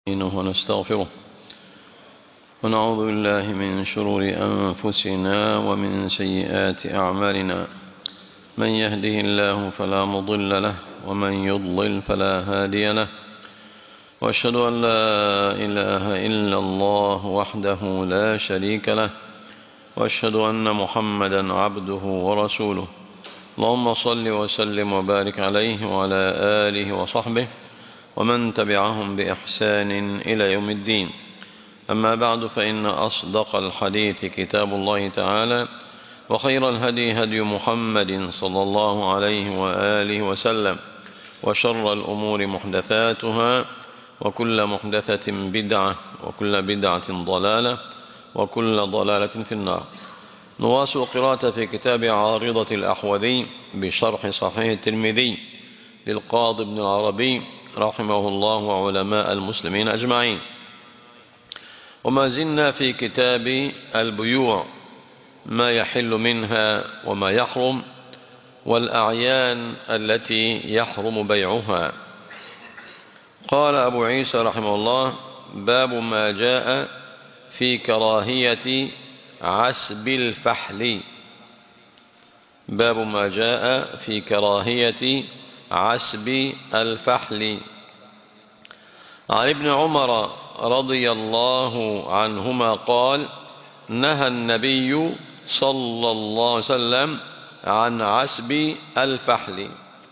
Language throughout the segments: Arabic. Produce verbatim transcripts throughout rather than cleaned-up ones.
ونستغفره ونعوذ بالله من شرور أنفسنا ومن سيئات أعمالنا. من يهده الله فلا مضل له ومن يضلل فلا هادي له، وأشهد أن لا إله إلا الله وحده لا شريك له، وأشهد أن محمدا عبده ورسوله. اللهم صل وسلم وبارك عليه وعلى آله وصحبه ومن تبعهم بإحسان إلى يوم الدين. أما بعد، فإن أصدق الحديث كتاب الله تعالى، وخير الهدي هدي محمد صلى الله عليه وآله وسلم، وشر الأمور محدثاتها، وكل محدثة بدعة، وكل بدعة ضلالة، وكل ضلالة في النار. نواصل قراءة في كتاب عارضة الأحوذي بشرح صحيح الترمذي للقاضي ابن العربي رحمه الله وعلماء المسلمين أجمعين. وما زلنا في كتاب البيوع، ما يحل منها وما يحرم، والأعيان التي يحرم بيعها. قال أبو عيسى رحمه الله: باب ما جاء في كراهية عسب الفحل. باب ما جاء في كراهية عسب الفحل. عن ابن عمر رضي الله عنهما قال: نهى النبي صلى الله عليه وسلم عن عسب الفحل.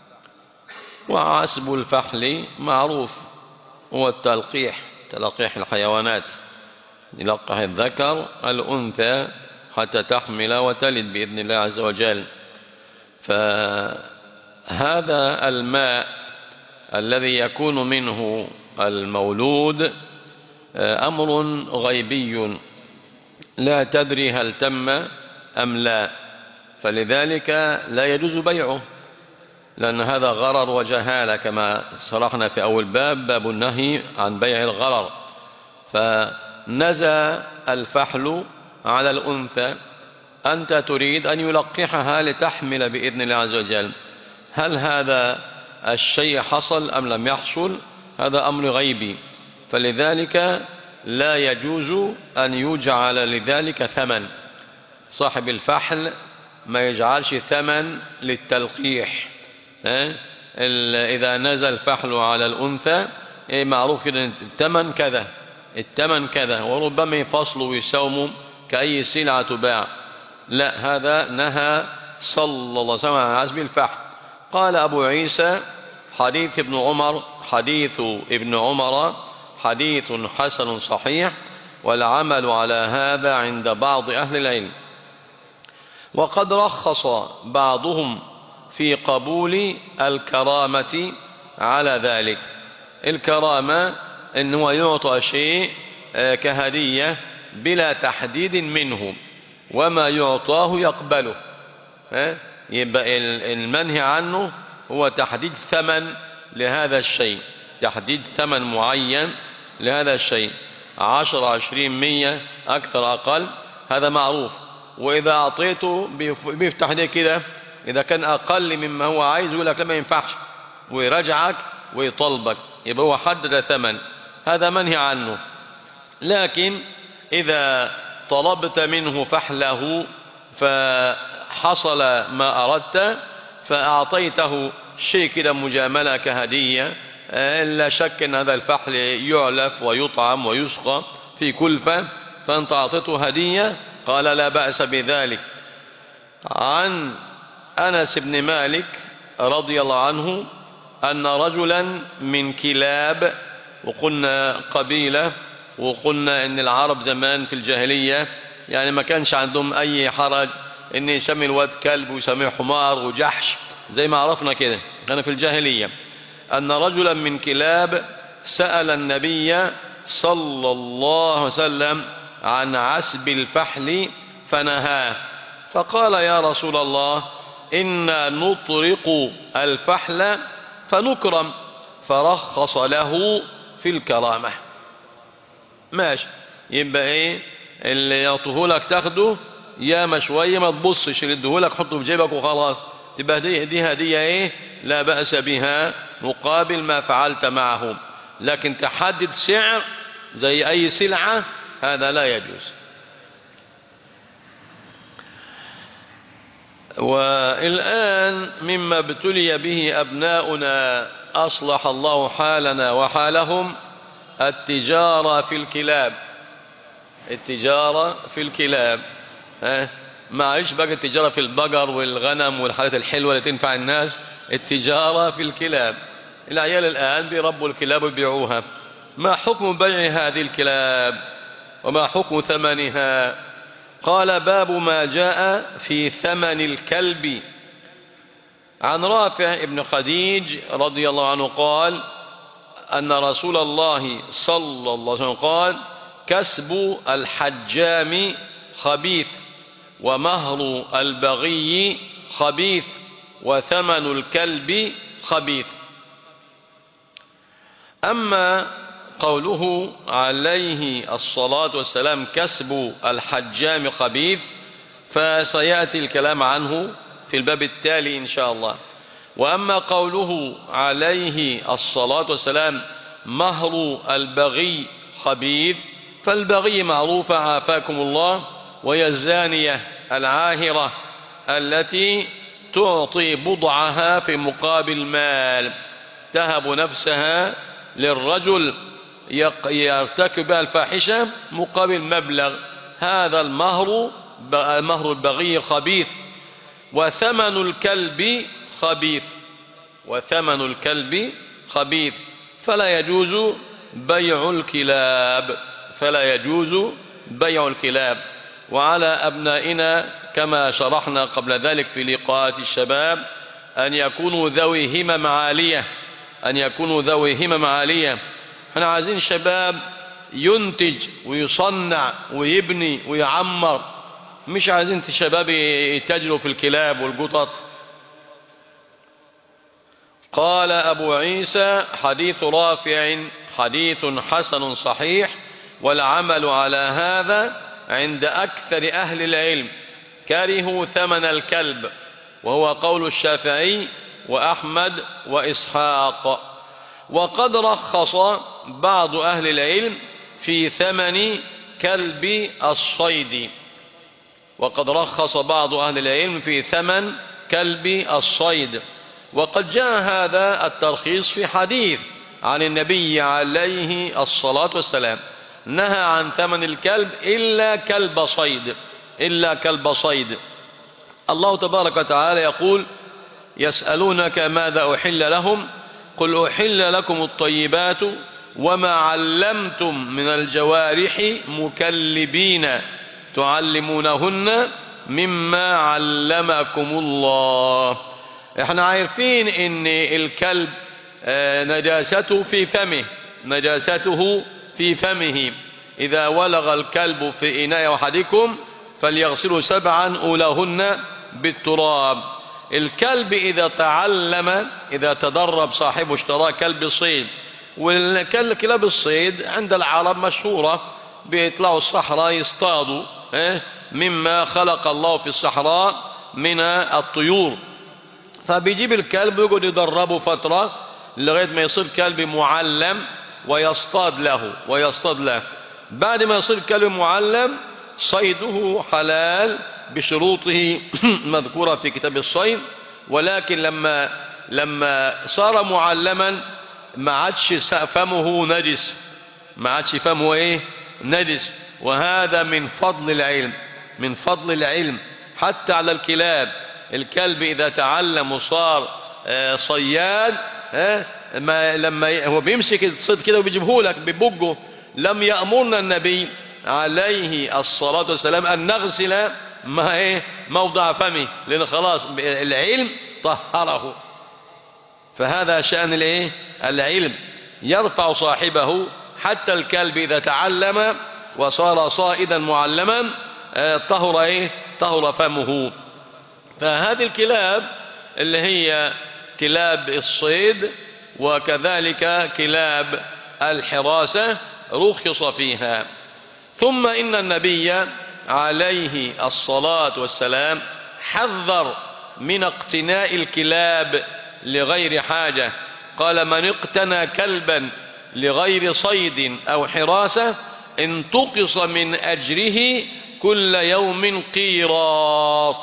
وعسب الفحل معروف، هو التلقيح، تلقيح الحيوانات، يلقح الذكر الأنثى حتى تحمل وتلد بإذن الله عز وجل. فهذا الماء الذي يكون منه المولود أمر غيبي لا تدري هل تم أم لا، فلذلك لا يجوز بيعه، لأن هذا غرر وجهالة كما صرحنا في أول باب، باب النهي عن بيع الغرر. فنزى الفحل على الأنثى، أنت تريد أن يلقحها لتحمل بإذن الله عز وجل، هل هذا الشيء حصل أم لم يحصل؟ هذا أمر غيبي، فلذلك لا يجوز أن يجعل لذلك ثمن. صاحب الفحل ما يجعلش ثمن للتلقيح. إذا نزل الفحل على الأنثى معروف كده الثمن كذا، الثمن كذا، وربما يفصلوا ويساوموا كأي سلعة تباع. لا، هذا نهى صلى الله عليه وسلم عن عسب الفحل. قال أبو عيسى: حديث ابن عمر حديث ابن عمر حديث حسن صحيح، والعمل على هذا عند بعض أهل العلم. وقد رخص بعضهم في قبول الكرامة على ذلك. الكرامة إنه يعطى شيء كهدية بلا تحديد منه، وما يعطاه يقبله. يبقى المنهي عنه هو تحديد ثمن لهذا الشيء، تحديد ثمن معين لهذا الشيء، عشرة عشرين مية أكثر أقل، هذا معروف. وإذا أعطيته بيفتح ليه كده، إذا كان أقل مما هو عايز يقول لك لا ما ينفعش، ويرجعك ويطلبك، يبقى هو حدد ثمن، هذا منهي عنه. لكن إذا طلبت منه فحله فحصل ما أردت، فأعطيته شيء كده مجاملة كهدية، لا شك أن هذا الفحل يعلف ويطعم ويسقى في كلفة، فأنت أعطيته هدية، قال لا بأس بذلك. عن أنس بن مالك رضي الله عنه أن رجلا من كلاب، وقلنا قبيلة، وقلنا أن العرب زمان في الجاهلية يعني ما كانش عندهم أي حرج أن يسمي الواد كلب ويسميه حمار وجحش زي ما عرفنا كده، كان في الجاهلية. أن رجلا من كلاب سأل النبي صلى الله عليه وسلم عن عسب الفحل فنهاه، فقال: يا رسول الله، إنا نطرق الفحل فنكرم، فرخص له في الكرامة. ماشي، يبقى ايه اللي يعطوه لك تاخده، يا مشوية ما تبصش، اللي يديه لك حطه في جيبك وخلاص، تبقى دي, دي هدية ايه لا بأس بها مقابل ما فعلت معه. لكن تحدد سعر زي أي سلعة هذا لا يجوز. والآن مما ابتلي به أبناؤنا أصلح الله حالنا وحالهم التجارة في الكلاب. التجارة في الكلاب، ها ما عيش بقى التجارة في البقر والغنم والحاجات الحلوة اللي تنفع الناس، التجارة في الكلاب. العيال الآن بيربوا الكلاب ويبيعوها. ما حكم بيع هذه الكلاب وما حكم ثمنها؟ قال باب ما جاء في ثمن الكلب. عن رافع بن خديج رضي الله عنه قال أن رسول الله صلى الله عليه وسلم قال كسب الحجام خبيث ومهر البغي خبيث وثمن الكلب خبيث. أما قوله عليه الصلاة والسلام كسب الحجام خبيث فسيأتي الكلام عنه في الباب التالي إن شاء الله. وأما قوله عليه الصلاة والسلام مهر البغي خبيث فالبغي معروفة عافاكم الله، وهي الزانية العاهرة التي تعطي بضعها في مقابل مال، تهب نفسها للرجل يرتكب الفاحشة مقابل مبلغ، هذا المهر مهر البغي خبيث. وثمن الكلب خبيث، وثمن الكلب خبيث، فلا يجوز بيع الكلاب، فلا يجوز بيع الكلاب. وعلى أبنائنا كما شرحنا قبل ذلك في لقاءات الشباب أن يكونوا ذوي همم عالية، أن يكونوا ذوي همم عالية. احنا عايزين شباب ينتج ويصنع ويبني ويعمر، مش عايزين شباب يتاجروا في الكلاب والقطط. قال أبو عيسى حديث رافع حديث حسن صحيح، والعمل على هذا عند أكثر أهل العلم، كرهوا ثمن الكلب، وهو قول الشافعي وأحمد وإسحاق. وقد رخص بعض أهل العلم في ثمن كلب الصيد، وقد رخص بعض أهل العلم في ثمن كلب الصيد. وقد جاء هذا الترخيص في حديث عن النبي عليه الصلاة والسلام، نهى عن ثمن الكلب إلا كلب صيد، إلا كلب صيد. الله تبارك وتعالى يقول يسألونك ماذا أحل لهم قل أحل لكم الطيبات وما علمتم من الجوارح مكلبين تعلمونهن مما علمكم الله. احنا عارفين ان الكلب نجاسته في فمه، نجاسته في فمه. إذا ولغ الكلب في إناء أحدكم فليغسلوا سبعا أولاهن بالتراب. الكلب إذا تعلم، إذا تدرب صاحبه اشترى كلب صيد، والكلاب الصيد عند العرب مشهورة، بيطلعوا الصحراء يصطادوا مما خلق الله في الصحراء من الطيور، فبيجيب الكلب ويقعد يدربه فترة لغاية ما يصير كلب معلم ويصطاد له ويصطاد له. بعد ما يصير كلب معلم صيده حلال بشروطه مذكورة في كتاب الصيد، ولكن لما لما صار معلما ما عادش فمه نجس، ما عادش فمه ايه نجس. وهذا من فضل العلم، من فضل العلم حتى على الكلاب. الكلب إذا تعلم وصار صياد، ما لما هو بيمسك الصيد كده وبيجيبه لك ببقه، لم يأمرنا النبي عليه الصلاة والسلام أن نغسل ما ايه موضع فمه، لأن خلاص العلم طهره. فهذا شأن الايه العلم، يرفع صاحبه. حتى الكلب إذا تعلم وصار صائدا معلما طهر ايه طهر فمه. فهذه الكلاب اللي هي كلاب الصيد وكذلك كلاب الحراسة رخص فيها. ثم إن النبي عليه الصلاة والسلام حذر من اقتناء الكلاب لغير حاجة. قال من اقتنى كلبا لغير صيد أو حراسة انتقص من أجره كل يوم قيراط.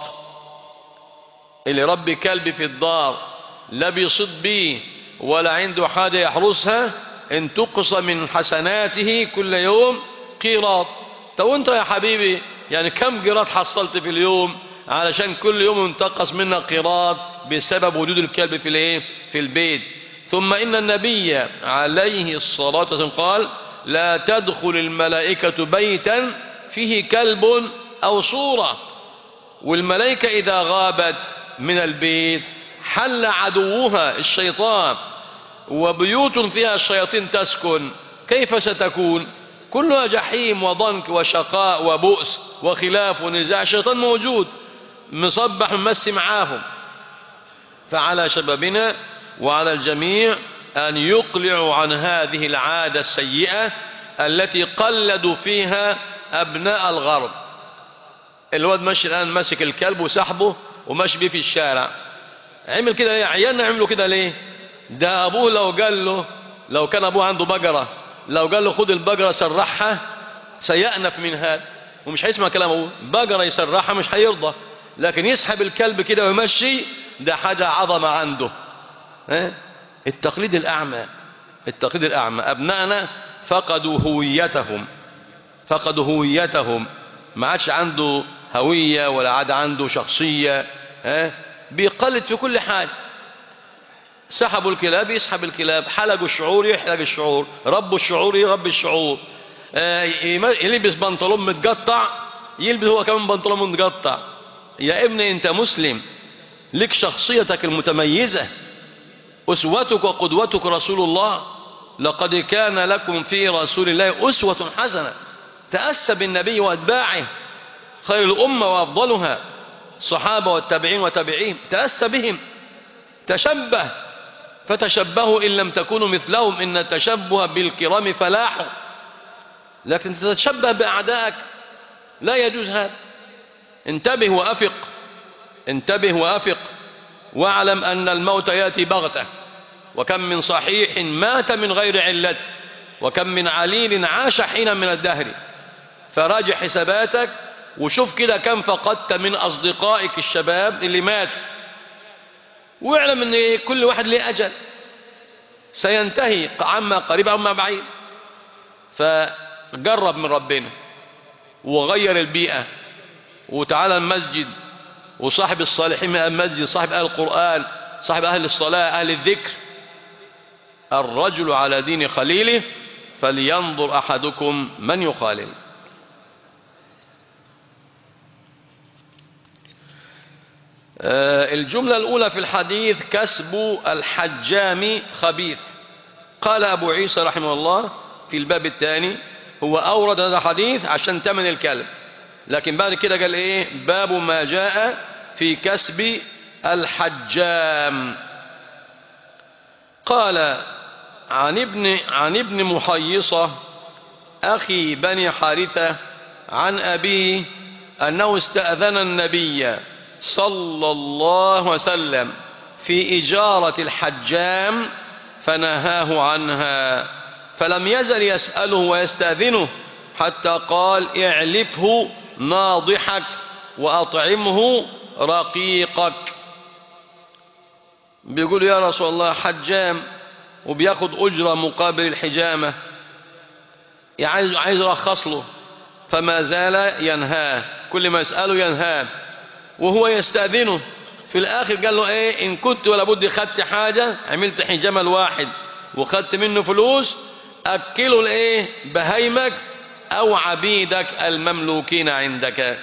اللي ربي كلب في الدار لا بيصيد بيه ولا عنده حاجة يحرسها انتقص من حسناته كل يوم قيراط. طب وانت يا حبيبي يعني كم قيراط حصلت في اليوم علشان كل يوم انتقص منا قيراط بسبب وجود الكلب في الايه في البيت؟ ثم إن النبي عليه الصلاة والسلام قال لا تدخل الملائكة بيتا فيه كلب أو صورة. والملائكة إذا غابت من البيت حل عدوها الشيطان، وبيوت فيها الشياطين تسكن كيف ستكون؟ كلها جحيم وضنك وشقاء وبؤس وخلاف ونزاع. الشيطان موجود مصبح ممسي معاهم. فعلى شبابنا وعلى الجميع أن يقلعوا عن هذه العادة السيئة التي قلدوا فيها أبناء الغرب. الواد ماشي الآن ماسك الكلب وسحبه وماشي بيه في الشارع. عمل كده ليه؟ عيالنا عملوا كده ليه؟ ده أبوه لو قال له، لو كان أبوه عنده بقرة، لو قال له خد البقرة سرحها سيأنف من هذا ومش هيسمع كلام أبوه. بقرة يسرحها مش هيرضى، لكن يسحب الكلب كده ويمشي ده حاجة عظمة عنده. التقليد الأعمى، التقليد الأعمى. أبنائنا فقدوا هويتهم، فقدوا هويتهم، ما عادش عنده هوية ولا عاد عنده شخصية. بيقلد في كل حال. سحبوا الكلاب يسحب الكلاب، حلقوا الشعور يحلق الشعور، ربوا الشعور يربي الشعور. يلبس بنطلون متقطع يلبس هو كمان بنطلون متقطع. يا ابني انت مسلم لك شخصيتك المتميزة، أسوتك وقدوتك رسول الله. لقد كان لكم في رسول الله أسوة حسنة. تأسى بالنبي وأتباعه خير الأمة وأفضلها، الصحابة والتابعين وتابعين، تأسى بهم. تشبه فتشبهوا إن لم تكونوا مثلهم إن التشبه بالكرام فلاح. لكن تتشبه بأعدائك لا يجوز هذا. انتبه وأفق، انتبه وأفق، واعلم أن الموت يأتي بغتة. وكم من صحيح مات من غير علته، وكم من عليل عاش حين من الدهر. فراجع حساباتك وشوف كده كم فقدت من أصدقائك الشباب اللي ماتوا، واعلم أن كل واحد له أجل سينتهي عما قريب أو ما بعيد. فقرب من ربنا وغير البيئة وتعالى المسجد، وصاحب الصالحين من المسجد، صاحب أهل القرآن، صاحب أهل الصلاة، أهل الذكر. الرجل على دين خليله فلينظر أحدكم من يخالل. الجملة الأولى في الحديث كسب الحجام خبيث. قال أبو عيسى رحمه الله في الباب الثاني هو أورد هذا الحديث عشان ثمن الكلب، لكن بعد كده قال إيه؟ باب ما جاء في كسب الحجام. قال عن ابن عن ابن محيصة أخي بني حارثة عن أبيه أنه استأذن النبي صلى الله عليه وسلم في إجارة الحجام فنهاه عنها، فلم يزل يسأله ويستأذنه حتى قال اعلفه ناضحك وأطعمه رقيقك. بيقول يا رسول الله حجام وبياخد أجرة مقابل الحجامة، عايز عايز يرخص له، فما زال ينهاه، كل ما يسأله ينهاه وهو يستأذنه. في الآخر قال له ايه؟ إن كنت ولا بد خدت حاجة، عملت حجامة الواحد وخدت منه فلوس، أكله الايه؟ بهيمك أو عبيدك المملوكين عندك.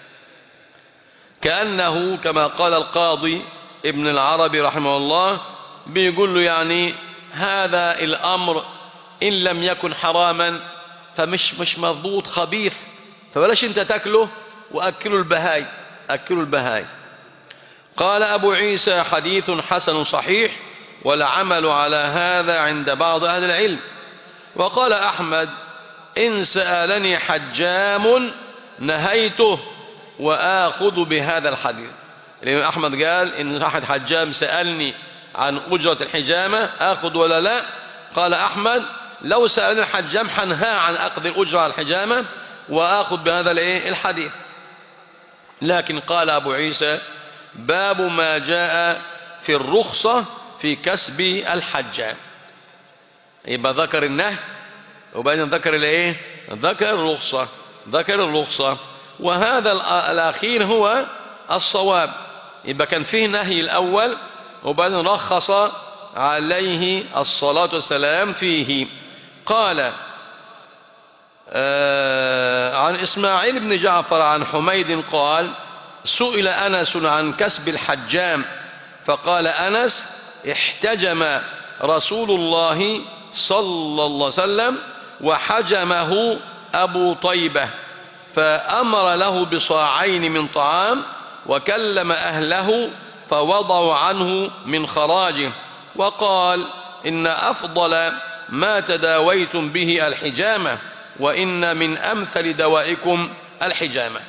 كأنه كما قال القاضي ابن العربي رحمه الله بيقول له يعني هذا الأمر إن لم يكن حراما فمش مش مضبوط، خبيث، فبلاش انت تاكله وأكله البهاي، أكله البهاي. قال أبو عيسى حديث حسن صحيح، والعمل على هذا عند بعض أهل العلم. وقال أحمد إن سألني حجام نهيته وآخذ بهذا الحديث. الإمام أحمد قال إن أحد حجام سألني عن أجرة الحجامة آخذ ولا لا؟ قال أحمد لو سألني الحجام حنهى عن أخذ الأجرة على الحجامة وآخذ بهذا الحديث. لكن قال أبو عيسى باب ما جاء في الرخصة في كسب الحجام. يبقى ذكر النهي وبعدين ذكر الايه؟ ذكر الرخصة، ذكر الرخصة، وهذا الأخير هو الصواب. يبقى كان فيه نهي الأول وبعدين رخص عليه الصلاة والسلام فيه. قال آه عن إسماعيل بن جعفر عن حميد قال سئل أنس عن كسب الحجام فقال أنس احتجم رسول الله صلى الله عليه وسلم وحجمه أبو طيبة فأمر له بصاعين من طعام وكلم أهله فوضعوا عنه من خراجه وقال إن أفضل ما تداويتم به الحجامة وإن من أمثل دوائكم الحجامة.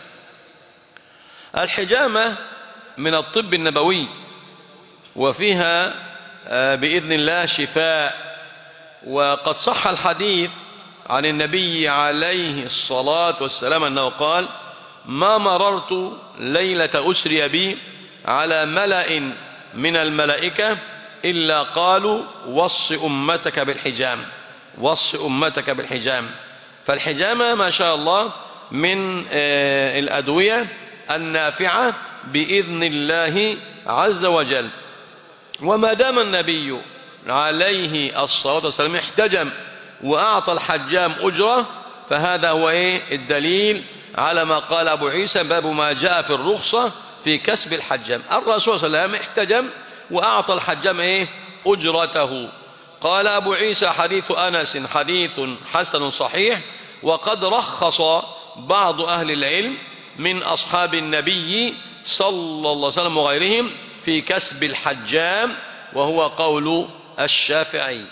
الحجامة من الطب النبوي وفيها بإذن الله شفاء. وقد صح الحديث عن النبي عليه الصلاة والسلام أنه قال ما مررت ليلة أسري بي على ملأ من الملائكة إلا قالوا وص أمتك بالحجام، وص أمتك بالحجام. فالحجامة ما شاء الله من الأدوية النافعة بإذن الله عز وجل. وما دام النبي عليه الصلاة والسلام احتجم وأعطى الحجام أجرة فهذا هو إيه الدليل على ما قال أبو عيسى باب ما جاء في الرخصة في كسب الحجام. الرسول صلى الله عليه وسلم احتجم وأعطى الحجام إيه أجرته. قال أبو عيسى حديث أنس حديث حسن صحيح. وقد رخص بعض أهل العلم من أصحاب النبي صلى الله عليه وسلم وغيرهم في كسب الحجام وهو قول الشافعي.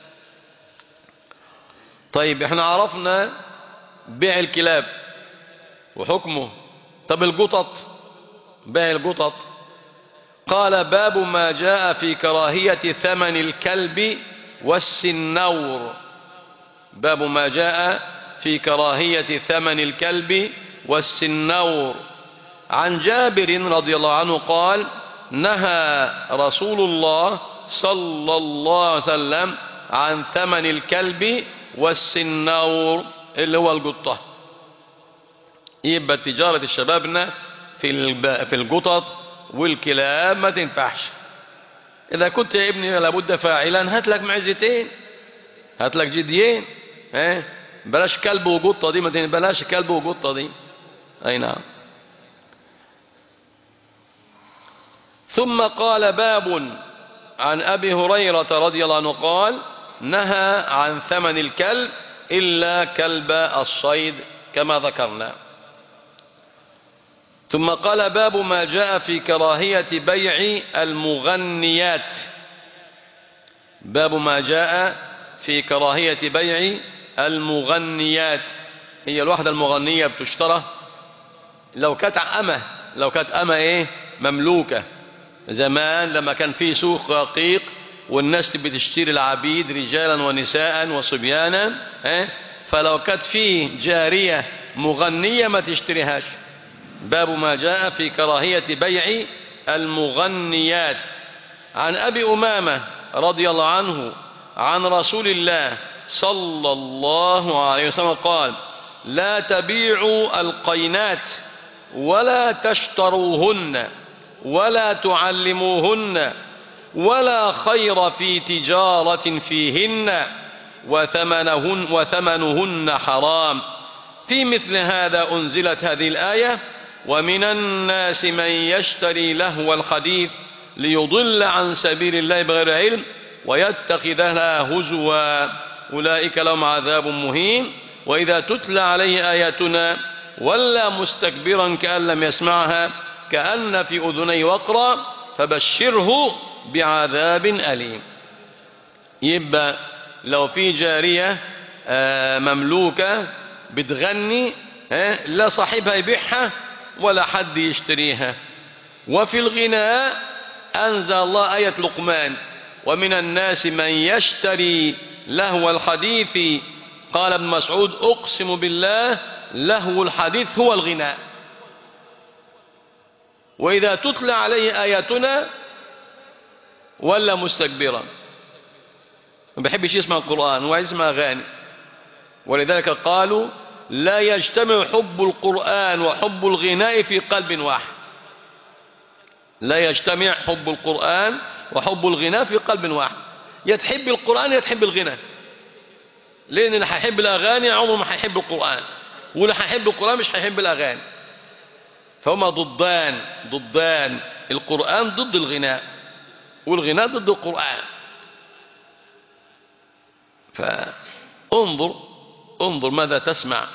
طيب احنا عرفنا بيع الكلاب وحكمه. طب القطط، بيع القطط. قال باب ما جاء في كراهية ثمن الكلب والسنور. باب ما جاء في كراهية ثمن الكلب والسنور. عن جابر رضي الله عنه قال نهى رسول الله صلى الله عليه وسلم عن ثمن الكلب والسنور اللي هو القطة. يبقى تجارة الشبابنا في في القطط والكلاب ما تنفعش. إذا كنت يا ابني لابد فاعلا هات لك معزتين، هات لك جديين، ها بلاش كلب وقطة دي، ما بلاش كلب وقطة دي. أي نعم. ثم قال باب عن أبي هريرة رضي الله عنه قال نهى عن ثمن الكلب إلا كلب الصيد كما ذكرنا. ثم قال باب ما جاء في كراهية بيع المغنيات. باب ما جاء في كراهية بيع المغنيات. هي الوحدة المغنية بتشترى لو كانت أمة، لو كانت أمة إيه مملوكة. زمان لما كان في سوق رقيق والناس بتشتري العبيد رجالا ونساء وصبيانا، فلو كانت في جارية مغنية ما تشتريهاش. باب ما جاء في كراهية بيع المغنيات. عن أبي أمامة رضي الله عنه عن رسول الله صلى الله عليه وسلم قال لا تبيعوا القينات ولا تشتروهن ولا تعلموهن ولا خير في تجارة فيهن وثمنهن, وثمنهن حرام. في مثل هذا أنزلت هذه الآية ومن الناس من يشتري لهو الحديث ليضل عن سبيل الله بغير علم ويتخذها هزوا أولئك لهم عذاب مهين. وإذا تتلى عليه آياتنا ولى مستكبرا كأن لم يسمعها كأن في أذني وقرا فبشره بعذاب أليم. يبقى لو في جارية مملوكة بتغني لا صاحبها يبيعها ولا حد يشتريها. وفي الغناء أنزل الله آية لقمان ومن الناس من يشتري لهو الحديث. قال ابن مسعود أقسم بالله لهو الحديث هو الغناء. وإذا تتلى عليه آياتنا ولا مستكبرا، ما بيحبش يسمع القرآن ويسمع أغاني. ولذلك قالوا لا يجتمع حب القرآن وحب الغناء في قلب واحد. لا يجتمع حب القرآن وحب الغناء في قلب واحد. يتحب القرآن يتحب الغناء، لأن اللي هيحب الأغاني عمره ما هيحب القرآن، واللي هيحب القرآن مش هيحب الأغاني. فهما ضدان ضدان، القرآن ضد الغناء والغناء ضد القرآن. فانظر انظر ماذا تسمع.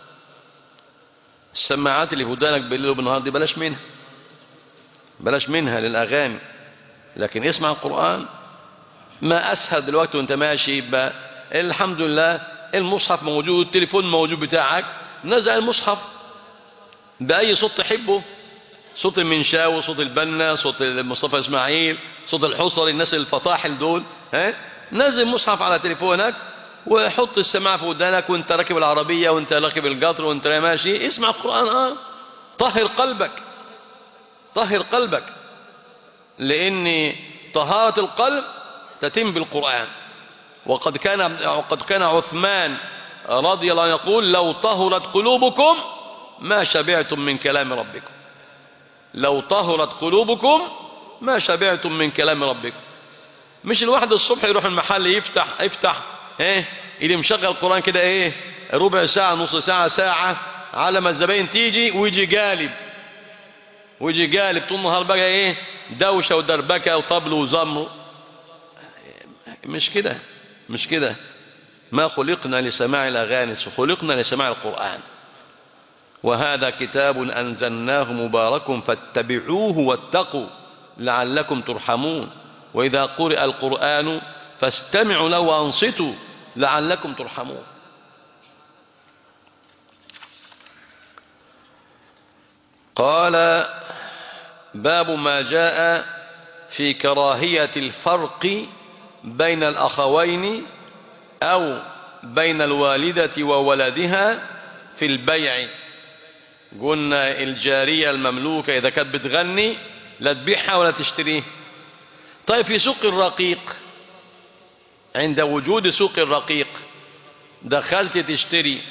السماعات اللي في ودانك بالليل وبالنهار دي بلاش منها، بلاش منها للأغاني، لكن اسمع القرآن. ما أسهل دلوقتي وانت ماشي يبقى الحمد لله المصحف موجود، التليفون موجود بتاعك، نزع المصحف بأي صوت تحبه، صوت المنشاوي، صوت البنا، صوت مصطفى إسماعيل، صوت الحصري، الناس الفطاحل دول، ها، نزل مصحف على تليفونك وحط السماعة في ودانك وانت راكب العربية وانت راكب القطر وانت ماشي، اسمع القرآن. اه طهر قلبك، طهر قلبك، لأن طهارة القلب تتم بالقرآن. وقد كان وقد كان عثمان رضي الله عنه يقول لو طهرت قلوبكم ما شبعتم من كلام ربكم. لو طهرت قلوبكم ما شبعتم من كلام ربكم. مش الواحد الصبح يروح المحل يفتح يفتح ايه اللي مشغل القرآن كده ايه ربع ساعة نص ساعة ساعة على ما الزباين تيجي ويجي قالب ويجي قالب طول النهار بقى ايه دوشة ودربكة وطبل وزمر. مش كده مش كده. ما خلقنا لسماع الأغاني، خلقنا لسماع القرآن. وهذا كتاب أنزلناه مبارك فاتبعوه واتقوا لعلكم ترحمون. وإذا قرئ القرآن فاستمعوا له وأنصتوا لعلكم ترحمون. قال باب ما جاء في كراهية الفرق بين الأخوين أو بين الوالدة وولدها في البيع. قلنا الجارية المملوكة إذا كانت بتغني لا تبيعها ولا تشتريه. طيب في سوق الرقيق، عند وجود سوق الرقيق دخلت تشتري،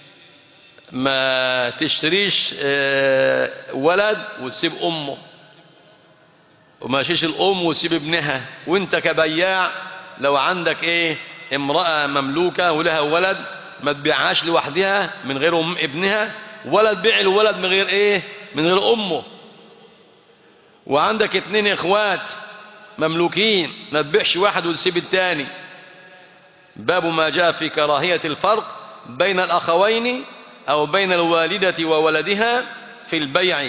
ما تشتريش ولد وتسيب أمه، وما تشتريش الأم وتسيب ابنها. وانت كبياع لو عندك ايه امرأة مملوكة ولها ولد ما تبيعهاش لوحدها من غير أم ابنها، ولا تبيع الولد من غير ايه من غير أمه. وعندك اتنين اخوات مملوكين ما تبيعش واحد وتسيب التاني. باب ما جاء في كراهية الفرق بين الأخوين أو بين الوالدة وولدها في البيع.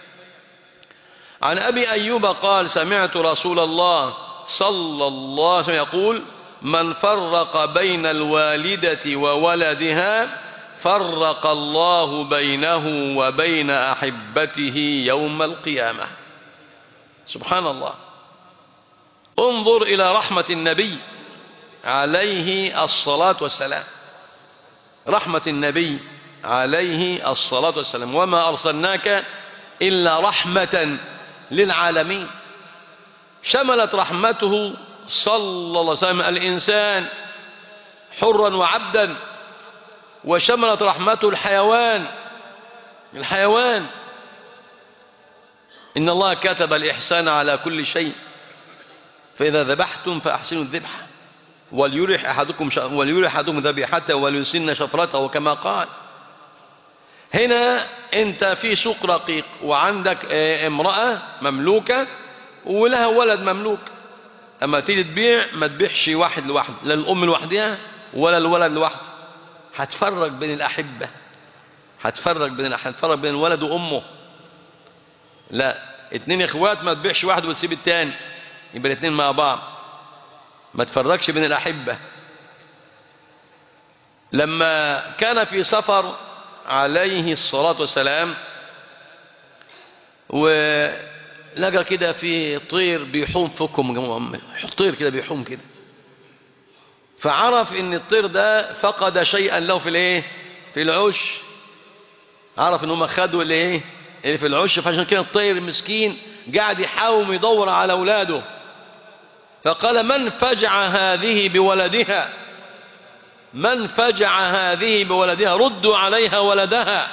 عن أبي أيوب قال سمعت رسول الله صلى الله عليه وسلم يقول من فرق بين الوالدة وولدها فرق الله بينه وبين أحبته يوم القيامة. سبحان الله. انظر إلى رحمة النبي عليه الصلاة والسلام، رحمة النبي عليه الصلاة والسلام. وما أرسلناك إلا رحمة للعالمين. شملت رحمته صلى الله عليه وسلم الإنسان حرا وعبدا، وشملت رحمته الحيوان الحيوان إن الله كتب الإحسان على كل شيء فإذا ذبحتم فأحسنوا الذبح وليرح أحدكم وليرح أحدكم ذبيحته وليسن شفرته كما قال. هنا أنت في سوق رقيق وعندك امرأة مملوكة ولها ولد مملوك، أما تيجي تبيع ما تبيعش واحد لوحده، لا الأم لوحدها ولا الولد لوحده. هتفرق بين الأحبة، هتفرق بين هتفرق بين الولد وأمه. لا، اتنين اخوات ما تبيعش واحد وتسيب التاني، يبقى الاتنين مع بعض. ما تفرقش بين الأحبة. لما كان في سفر عليه الصلاة والسلام ولقى كده في طير بيحوم فوقهم، طير كده بيحوم كده، فعرف ان الطير ده فقد شيئا له في الايه في العش، عرف ان هم خدوا الايه اللي في العش، فعشان كده الطير المسكين قاعد يحاول يدور على اولاده، فقال من فجع هذه بولدها، من فجع هذه بولدها، ردوا عليها ولدها.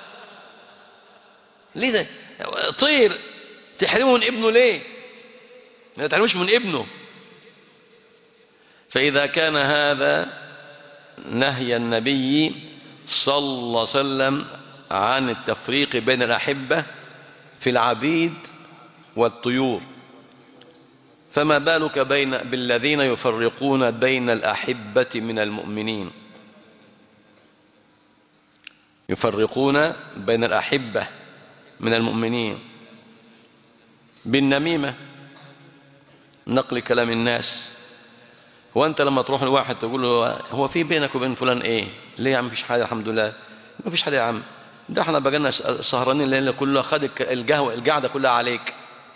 ليه ده طير تحرمه من ابنه ليه؟ ما تحرموش من ابنه. فإذا كان هذا نهي النبي صلى الله عليه وسلم عن التفريق بين الأحبة في العبيد والطيور، فما بالك بين بالذين يفرقون بين الأحبة من المؤمنين، يفرقون بين الأحبة من المؤمنين بالنميمة، نقل كلام الناس. هو أنت لما تروح لواحد تقول له هو في بينك وبين فلان إيه؟ ليه يا عم مفيش حاجة؟ الحمد لله مفيش حاجة يا عم، ده احنا بقينا سهرانين الليلة كلها، خد القهوة القعدة كلها عليك.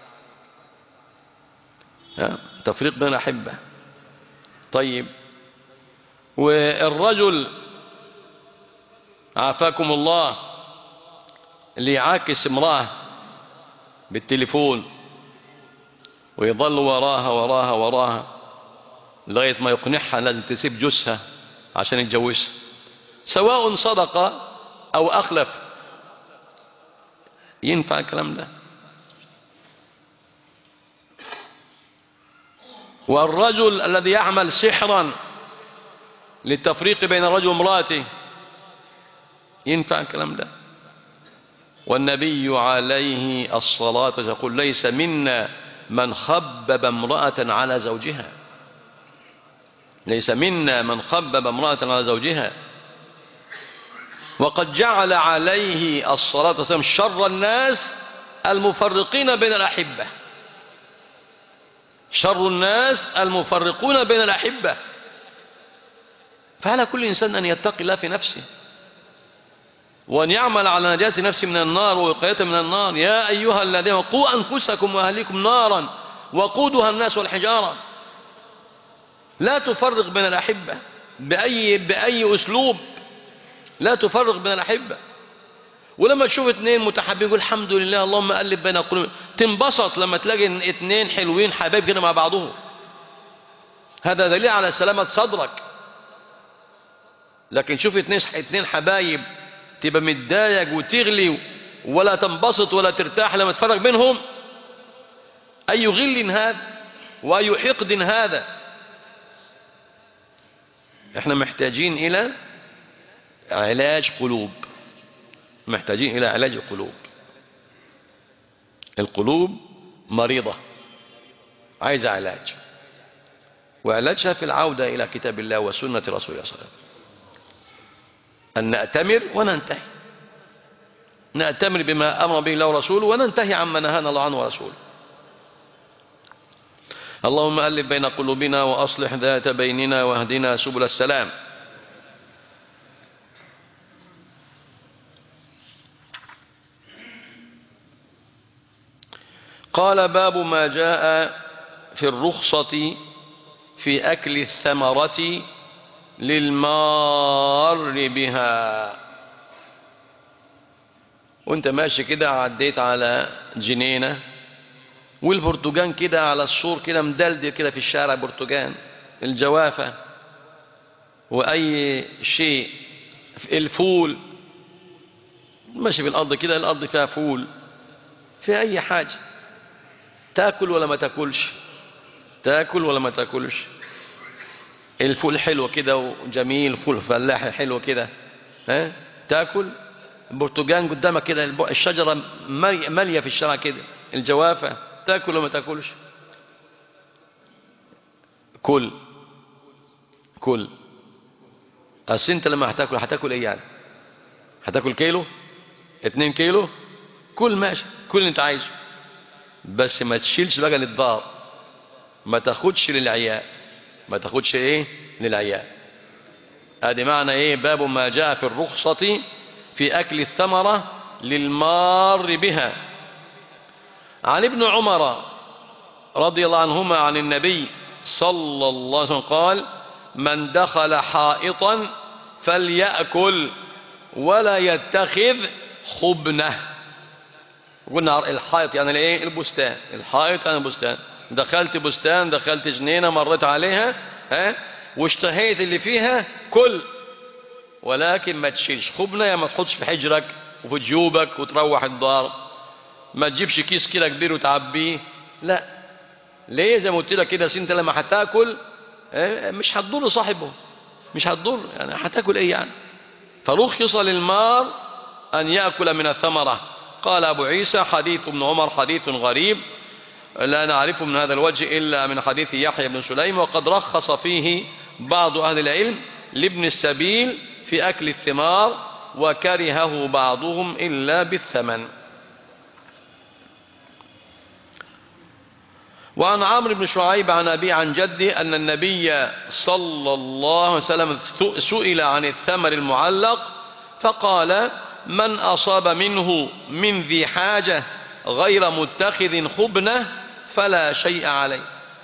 تفريق بين الأحبة. طيب والرجل عافاكم الله اللي يعاكس امرأة بالتليفون ويظل وراها وراها وراها لغاية ما يقنعها لازم تسيب جوزها عشان يتجوزها، سواء صدق أو أخلف، ينفع الكلام ده؟ والرجل الذي يعمل سحرا للتفريق بين الرجل وامرأته، ينفع الكلام ده؟ والنبي عليه الصلاة والسلام يقول ليس منا من خبب امرأة على زوجها، ليس منا من خبب امرأة على زوجها. وقد جعل عليه الصلاة والسلام شر الناس المفرقين بين الأحبة، شر الناس المفرقون بين الأحبة. فعلى كل إنسان أن يتقي الله في نفسه وأن يعمل على نجاة نفسه من النار ووقايته من النار. يا أيها الذين قوا أنفسكم وأهليكم نارا وقودها الناس والحجارة. لا تفرق بين الأحبة بأي, بأي أسلوب، لا تفرق بين الأحبة. ولما تشوف اثنين متحابين يقول الحمد لله اللهم ألف بين قلوبهم، تنبسط لما تلاقي اثنين حلوين حبايب كده مع بعضهم، هذا دليل على سلامة صدرك. لكن شوف اثنين اثنين حبايب تبقى متضايق وتغلي ولا تنبسط ولا ترتاح لما تفرق بينهم. أي غل هذا وأي حقد هذا. احنا محتاجين إلى علاج قلوب، محتاجين إلى علاج القلوب. القلوب مريضة عايزة علاج، وعلاجها في العودة إلى كتاب الله وسنة رسول الله صلى الله عليه وسلم، أن نأتمر وننتهي، نأتمر بما أمر به الله ورسوله وننتهي عما نهانا الله عنه ورسوله. اللهم ألف بين قلوبنا وأصلح ذات بيننا واهدنا سبل السلام. قال باب ما جاء في الرخصة في أكل الثمرة للمار بها. وانت ماشي كده عديت على جنينة والبرتقان كده على السور كده مدلدل كده في الشارع، برتقان الجوافة وأي شيء، الفول ماشي في الأرض كده، الأرض فيها فول، في أي حاجة، تاكل ولا ما تاكلش؟ تاكل ولا ما تاكلش؟ الفول حلو كده وجميل، فول فلاحي حلو كده، ها تاكل؟ البرتقان قدامك كده، الشجرة مالية في الشارع كده، الجوافة، تاكل ولا ما تاكلش؟ كل كل أصل انت لما هتاكل هتاكل ايه يعني؟ هتاكل كيلو اتنين كيلو؟ كل ماشي، كل اللي انت عايزه، بس ما تشيلش بقى للدار، ما تاخدش للعيال، ما تاخدش ايه للعيال. ادي معنى ايه باب ما جاء في الرخصة في اكل الثمرة للمار بها. عن ابن عمر رضي الله عنهما عن النبي صلى الله عليه وسلم قال من دخل حائطا فليأكل ولا يتخذ خبنه. قلنا الحائط يعني الايه؟ البستان. الحائط يعني البستان. دخلت بستان، دخلت جنينة، مريت عليها ها واشتهيت اللي فيها كل، ولكن ما تشيلش خبنة، يا ما تحطش في حجرك وفي جيوبك وتروح الدار. ما تجيبش كيس كده كبير وتعبيه، لا. ليه؟ زي ما قلت لك كده، انت لما هتاكل مش هتضر صاحبه، مش هتضر يعني، هتاكل ايه يعني؟ فرخص للمار ان ياكل من الثمره. قال ابو عيسى حديث ابن عمر حديث غريب لا نعرفه من هذا الوجه الا من حديث يحيى بن سليم، وقد رخص فيه بعض اهل العلم لابن السبيل في اكل الثمار، وكرهه بعضهم الا بالثمن. وعن عمرو بن شعيب عن أبي عن جدي أن النبي صلى الله عليه وسلم سئل عن الثمر المعلق فقال: من أصاب منه من ذي حاجة غير متخذ خبنة فلا شيء عليه.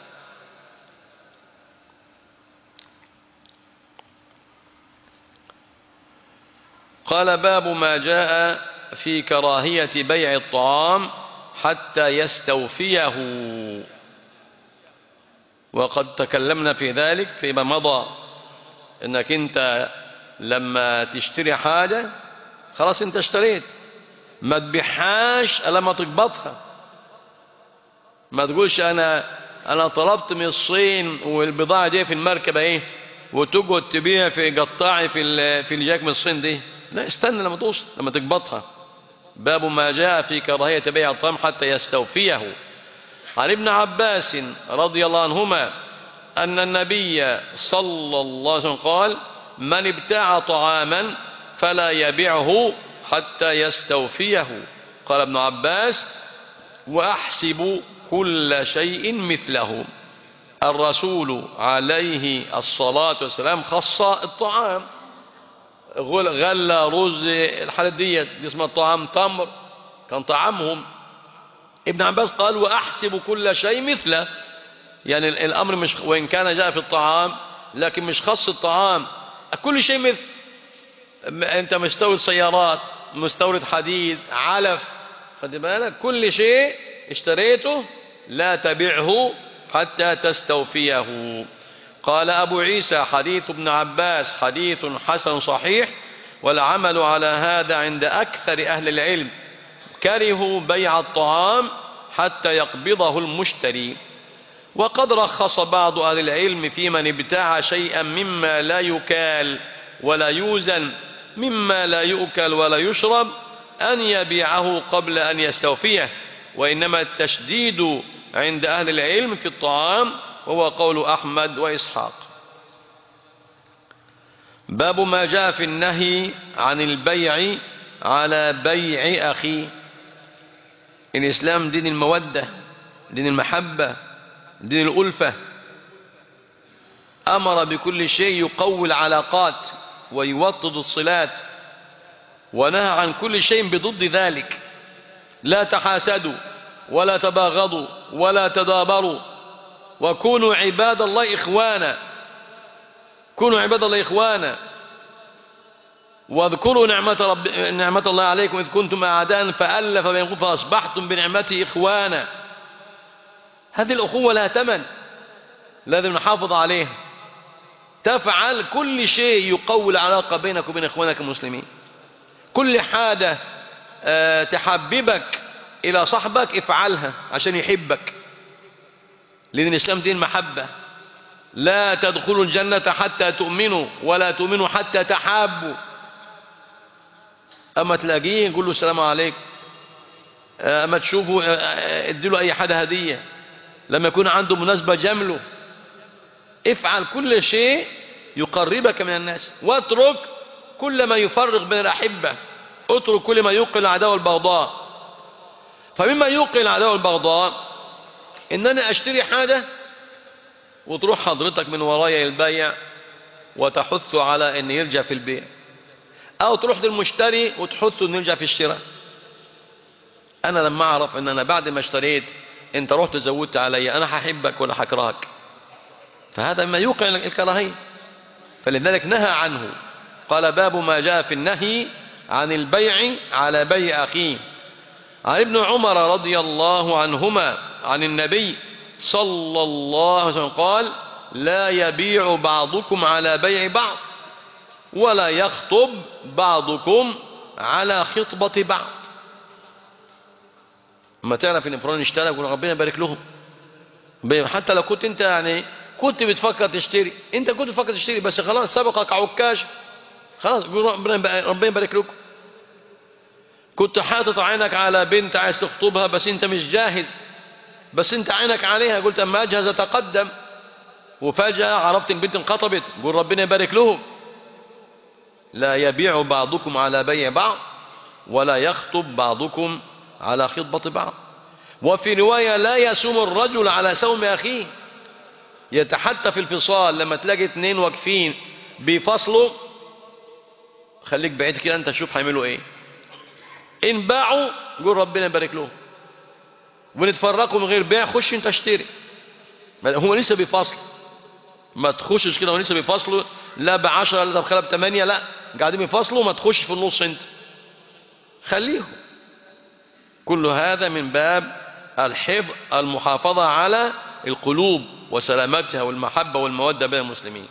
قال: باب ما جاء في كراهية بيع الطعام حتى يستوفيه. وقد تكلمنا في ذلك فيما مضى، انك انت لما تشتري حاجة خلاص انت اشتريت، ما تبيعهاش الا ما تقبضها. ما تقولش انا انا طلبت من الصين والبضاعة دي في المركبة ايه وتقعد تبيع في قطاعي في في اللي جاك من الصين دي، لا، استنى لما توصل لما تقبضها. باب ما جاء في كراهية بيع الطعام حتى يستوفيه. عن ابن عباس رضي الله عنهما أن النبي صلى الله عليه وسلم قال: من ابتاع طعاما فلا يبيعه حتى يستوفيه. قال ابن عباس: وأحسب كل شيء مثله. الرسول عليه الصلاة والسلام خص الطعام، غلى رز، الحالة دي اسمها الطعام تمر، كان طعامهم. ابن عباس قال: وأحسب كل شيء مثله، يعني الأمر مش، وإن كان جاء في الطعام لكن مش خص الطعام، كل شيء مثل. أنت مستورد سيارات، مستورد حديد، علف، خد بالك، كل شيء اشتريته لا تبيعه حتى تستوفيه. قال أبو عيسى حديث ابن عباس حديث حسن صحيح، والعمل على هذا عند أكثر أهل العلم. كرهوا بيع الطعام حتى يقبضه المشتري. وقد رخص بعض أهل العلم في من ابتاع شيئا مما لا يكال ولا يوزن، مما لا يؤكل ولا يشرب، أن يبيعه قبل أن يستوفيه، وإنما التشديد عند أهل العلم في الطعام، وهو قول أحمد وإسحاق. باب ما جاء في النهي عن البيع على بيع أخيه. الإسلام دين المودة، دين المحبة، دين الألفة. أمر بكل شيء يقوي العلاقات ويوطد الصلات، ونهى عن كل شيء بضد ذلك. لا تحاسدوا ولا تباغضوا ولا تدابروا، وكونوا عباد الله إخوانا. كونوا عباد الله إخوانا، واذكروا نعمة, رب... نعمة الله عليكم إذ كنتم أعداء فألف بينكم فأصبحتم بنعمته إخوانا. هذه الأخوة لها ثمن، لازم نحافظ عليها. تفعل كل شيء يقوي العلاقة بينك وبين إخوانك المسلمين. كل حاجة أه تحببك إلى صاحبك افعلها عشان يحبك، لأن الإسلام دين محبة. لا تدخلوا الجنة حتى تؤمنوا ولا تؤمنوا حتى تحابوا. أما تلاقيه يقول له السلام عليكم، أما تشوفوا اديله أي حاجة هدية، لما يكون عنده مناسبة جمله. افعل كل شيء يقربك من الناس، واترك كل ما يفرق بين الأحبة. اترك كل ما يوقع العداوة والبغضاء. فمما يوقع العداوة والبغضاء إن أنا أشتري حاجة وتروح حضرتك من ورايا البيع وتحث على أن يرجع في البيع، أو تروح للمشتري وتحث أن يرجع في الشراء. أنا لما أعرف أن أنا بعد ما اشتريت أنت رحت زودت علي، أنا هحبك ولا هكرهك؟ فهذا ما يوقع الكراهية. فلذلك نهى عنه. قال باب ما جاء في النهي عن البيع على بيع أخيه. عن ابن عمر رضي الله عنهما عن النبي صلى الله عليه وسلم قال لا يبيع بعضكم على بيع بعض ولا يخطب بعضكم على خطبة بعض. ما تعرف ان فلان اشترى يقول ربنا يبارك لهم، حتى لو كنت انت يعني كنت بتفكر تشتري، انت كنت بتفكر تشتري بس خلاص سبقك عكاش، خلاص ربنا يبارك لكم. كنت حاطط عينك على بنت عايز تخطبها بس انت مش جاهز، بس انت عينك عليها، قلت اما اجهز اتقدم، وفجأة عرفت البنت انخطبت، قول ربنا يبارك لهم. لا يبيع بعضكم على بيع بعض ولا يخطب بعضكم على خطبة بعض. وفي رواية لا يسوم الرجل على سوم أخيه. يتحتى في الفصال لما تلاقي اتنين واقفين بيفصلوا، خليك بعيد كده انت شوف هيعملوا ايه. ان باعوا قول ربنا يبارك لهم، ونتفرقوا من غير بيع خش انت اشتري. هو لسه بيفصل، ما تخشش كده ولسه بيفصلوا، لا بعشرة لا بخلق بثمانية، لا قاعدين بيفصلوا، ما تخش في النص انت، خليهم. كل هذا من باب الحفظ، المحافظة على القلوب وسلامتها والمحبة والمودة بين المسلمين.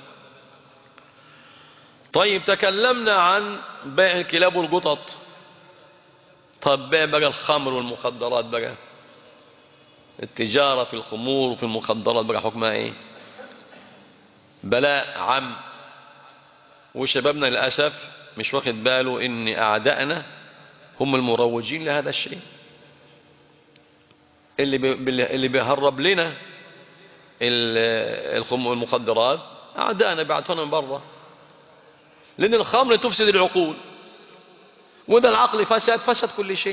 طيب تكلمنا عن بيع الكلاب والقطط. طب بيع بقى الخمر والمخدرات بقى، التجارة في الخمور وفي المخدرات بقى حكمها ايه؟ بلاء عام. وشبابنا للأسف مش واخد باله ان اعدائنا هم المروجين لهذا الشيء، اللي بي اللي بيهرب لنا المخدرات اعدائنا بعتونا من بره، لان الخمر تفسد العقول، واذا العقل فسد فسد كل شيء.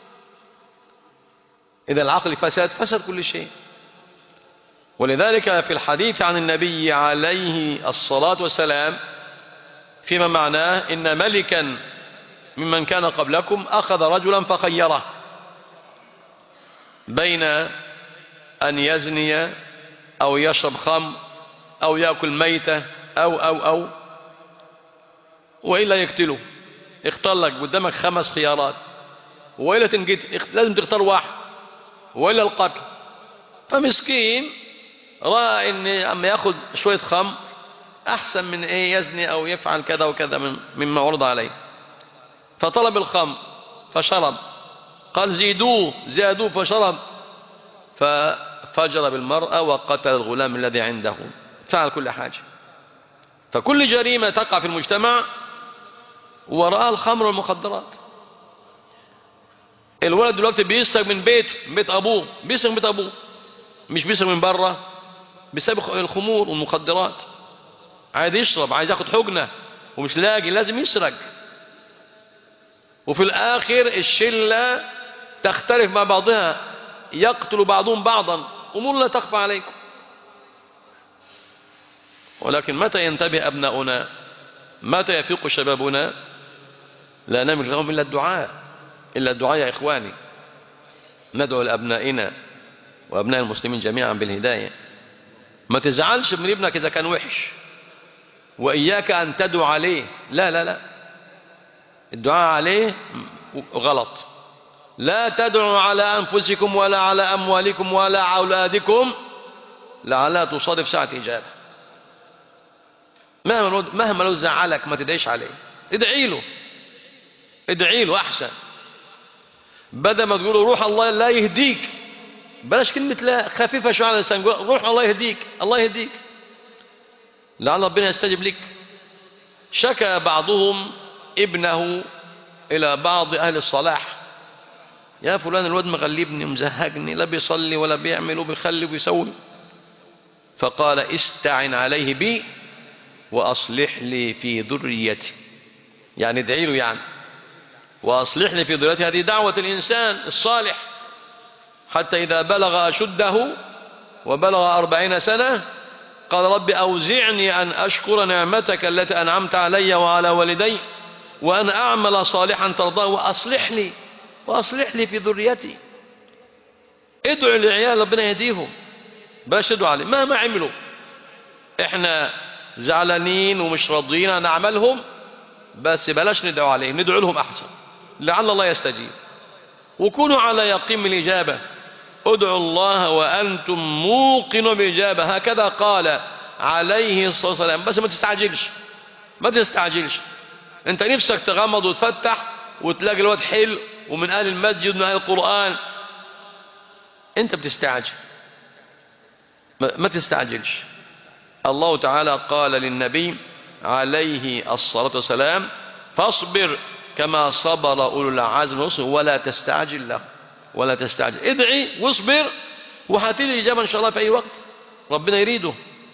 اذا العقل فسد فسد كل شيء. ولذلك في الحديث عن النبي عليه الصلاة والسلام فيما معناه إن ملكا ممن كان قبلكم أخذ رجلا فخيره بين أن يزني أو يشرب خمر أو يأكل ميتة أو أو أو وإلا يقتله. اختار لك قدامك خمس خيارات، وإلا تنقتل، لازم تختار واحد، وإلا القتل. فمسكين رأى إن أما يأخذ شوية خمر أحسن من إيه يزني أو يفعل كذا وكذا من مما عرض عليه، فطلب الخمر فشرب، قال زيدوه زادوه فشرب، ففجر بالمرأة وقتل الغلام الذي عنده، فعل كل حاجة. فكل جريمة تقع في المجتمع وراءها الخمر والمخدرات. الولد دلوقتي بيسرق من بيته، من بيت أبوه، بيسرق من بيت أبوه، مش بيسرق من بره بسبب الخمور والمخدرات. عايز يشرب، عايز ياخد حقنة ومش لاقي، لازم يسرق. وفي الآخر الشلة تختلف مع بعضها، يقتل بعضهم بعضا، أمور لا تخفى عليكم. ولكن متى ينتبه أبناؤنا؟ متى يفيق شبابنا؟ لا نملك لهم إلا الدعاء، إلا الدعاء يا إخواني. ندعو لأبنائنا وأبناء المسلمين جميعا بالهداية. ما تزعلش من ابنك إذا كان وحش، وإياك أن تدعو عليه، لا لا لا، الدعاء عليه غلط. لا تدعوا على أنفسكم ولا على أموالكم ولا على أولادكم لعلها تصادف ساعة إجابة. مهما مهما لو زعلك ما تدعيش عليه، ادعي له، ادعي له أحسن. بدل ما تقولوا روح الله لا يهديك، بلاش كلمة لا، خفيفة شوية على اللسان، روح الله يهديك، الله يهديك، لعل ربنا يستجب لك. شكى بعضهم ابنه إلى بعض أهل الصلاح، يا فلان الواد مغلبني ومزهقني، لا بيصلي ولا بيعمل وبيخلي وبيسوي. فقال استعن عليه بي وأصلح لي في ذريتي، يعني ادعي له، يعني وأصلح لي في ذريتي. هذه دعوة الإنسان الصالح. حتى إذا بلغ أشده وبلغ أربعين سنة قال رب أوزعني أن أشكر نعمتك التي أنعمت علي وعلى والدي وأن أعمل صالحا ترضاه وأصلح لي وأصلح لي في ذريتي. ادعوا للعيال ربنا يهديهم، باش ادعوا عليه مهما عملوا. احنا زعلانين ومش راضيين نعملهم، بس بلاش ندعو عليهم، ندعو لهم أحسن لعل الله يستجيب. وكونوا على يقين من الإجابة، ادعوا الله وأنتم موقنوا بالإجابة، هكذا قال عليه الصلاة والسلام. بس ما تستعجلش، ما تستعجلش. انت نفسك تغمض وتفتح وتلاقي الواد حلو ومن أهل المسجد ومن أهل القرآن، انت بتستعجل، ما تستعجلش. الله تعالى قال للنبي عليه الصلاة والسلام فاصبر كما صبر أولو العزم ولا تستعجل له، ولا تستعجل، ادعي واصبر وهتيجي الإجابة إن شاء الله في أي وقت ربنا يريده.